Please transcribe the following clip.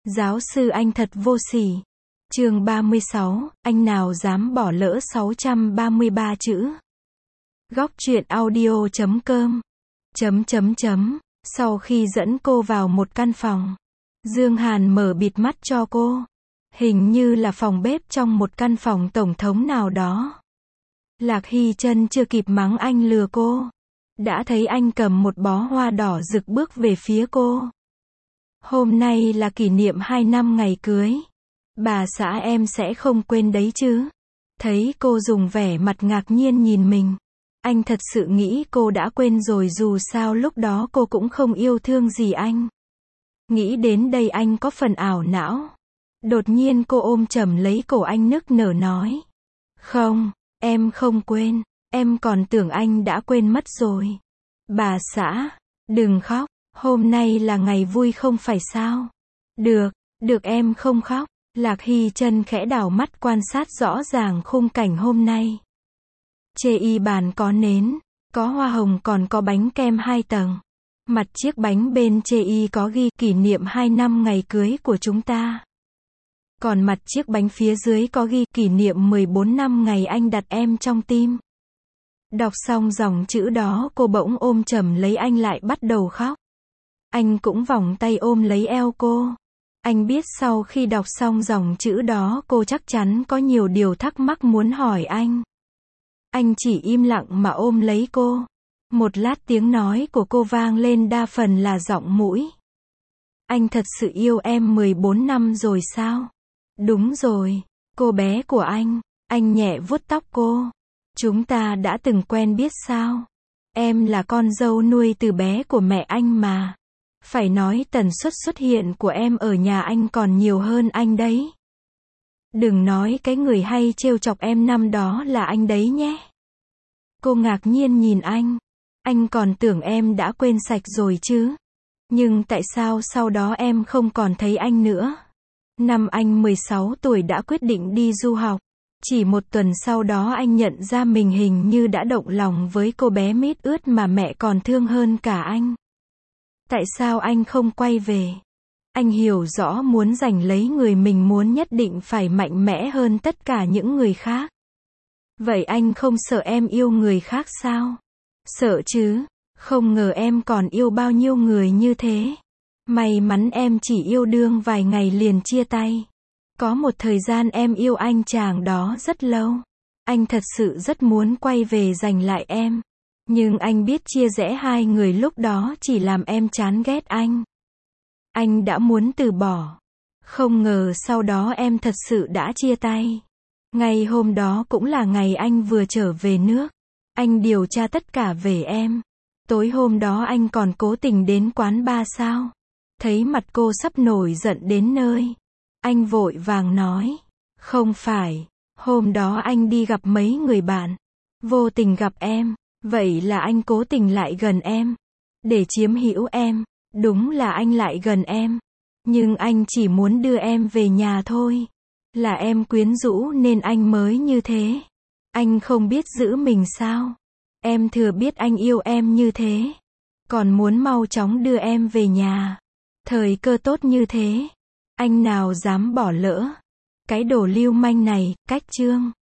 Giáo sư anh thật vô sỉ. Chương 36, anh nào dám bỏ lỡ 633 chữ. Góc truyện audio.com. Sau khi dẫn cô vào một căn phòng, Dương Hàn mở bịt mắt cho cô. Hình như là phòng bếp trong một căn phòng tổng thống nào đó. Lạc Hy Trân chưa kịp mắng anh lừa cô, đã thấy anh cầm một bó hoa đỏ rực bước về phía cô. Hôm nay là kỷ niệm 2 năm ngày cưới. Bà xã em sẽ không quên đấy chứ. Thấy cô dùng vẻ mặt ngạc nhiên nhìn mình, anh thật sự nghĩ cô đã quên rồi, dù sao lúc đó cô cũng không yêu thương gì anh. Nghĩ đến đây anh có phần ảo não. Đột nhiên cô ôm chầm lấy cổ anh nức nở nói. Không, em không quên, em còn tưởng anh đã quên mất rồi. Bà xã, đừng khóc, hôm nay là ngày vui không phải sao? Được em không khóc. Lạc Hy Trân khẽ đảo mắt quan sát rõ ràng khung cảnh hôm nay. Chê bàn có nến, có hoa hồng, còn có bánh kem 2 tầng. Mặt chiếc bánh bên chê có ghi kỷ niệm 2 năm ngày cưới của chúng ta. Còn mặt chiếc bánh phía dưới có ghi kỷ niệm 14 năm ngày anh đặt em trong tim. Đọc xong dòng chữ đó cô bỗng ôm chầm lấy anh lại bắt đầu khóc. Anh cũng vòng tay ôm lấy eo cô. Anh biết sau khi đọc xong dòng chữ đó cô chắc chắn có nhiều điều thắc mắc muốn hỏi anh. Anh chỉ im lặng mà ôm lấy cô. Một lát tiếng nói của cô vang lên, đa phần là giọng mũi. Anh thật sự yêu em 14 năm rồi sao? Đúng rồi, cô bé của anh nhẹ vuốt tóc cô. Chúng ta đã từng quen biết sao? Em là con dâu nuôi từ bé của mẹ anh mà. Phải nói tần suất xuất hiện của em ở nhà anh còn nhiều hơn anh đấy. Đừng nói cái người hay trêu chọc em năm đó là anh đấy nhé. Cô ngạc nhiên nhìn anh còn tưởng em đã quên sạch rồi chứ. Nhưng tại sao sau đó em không còn thấy anh nữa? Năm anh 16 tuổi đã quyết định đi du học. Chỉ 1 tuần sau đó anh nhận ra mình hình như đã động lòng với cô bé mít ướt mà mẹ còn thương hơn cả anh. Tại sao anh không quay về? Anh hiểu rõ muốn giành lấy người mình muốn nhất định phải mạnh mẽ hơn tất cả những người khác. Vậy anh không sợ em yêu người khác sao? Sợ chứ, không ngờ em còn yêu bao nhiêu người như thế. May mắn em chỉ yêu đương vài ngày liền chia tay. Có một thời gian em yêu anh chàng đó rất lâu. Anh thật sự rất muốn quay về giành lại em. Nhưng anh biết chia rẽ hai người lúc đó chỉ làm em chán ghét anh. Anh đã muốn từ bỏ. Không ngờ sau đó em thật sự đã chia tay. Ngày hôm đó cũng là ngày anh vừa trở về nước. Anh điều tra tất cả về em. Tối hôm đó anh còn cố tình đến quán bar sao? Thấy mặt cô sắp nổi giận đến nơi, anh vội vàng nói. Không phải, hôm đó anh đi gặp mấy người bạn. Vô tình gặp em. Vậy là anh cố tình lại gần em. Để chiếm hữu em. Đúng là anh lại gần em. Nhưng anh chỉ muốn đưa em về nhà thôi. Là em quyến rũ nên anh mới như thế. Anh không biết giữ mình sao? Em thừa biết anh yêu em như thế. Còn muốn mau chóng đưa em về nhà. Thời cơ tốt như thế. Anh nào dám bỏ lỡ. Cái đồ lưu manh này, cách chương.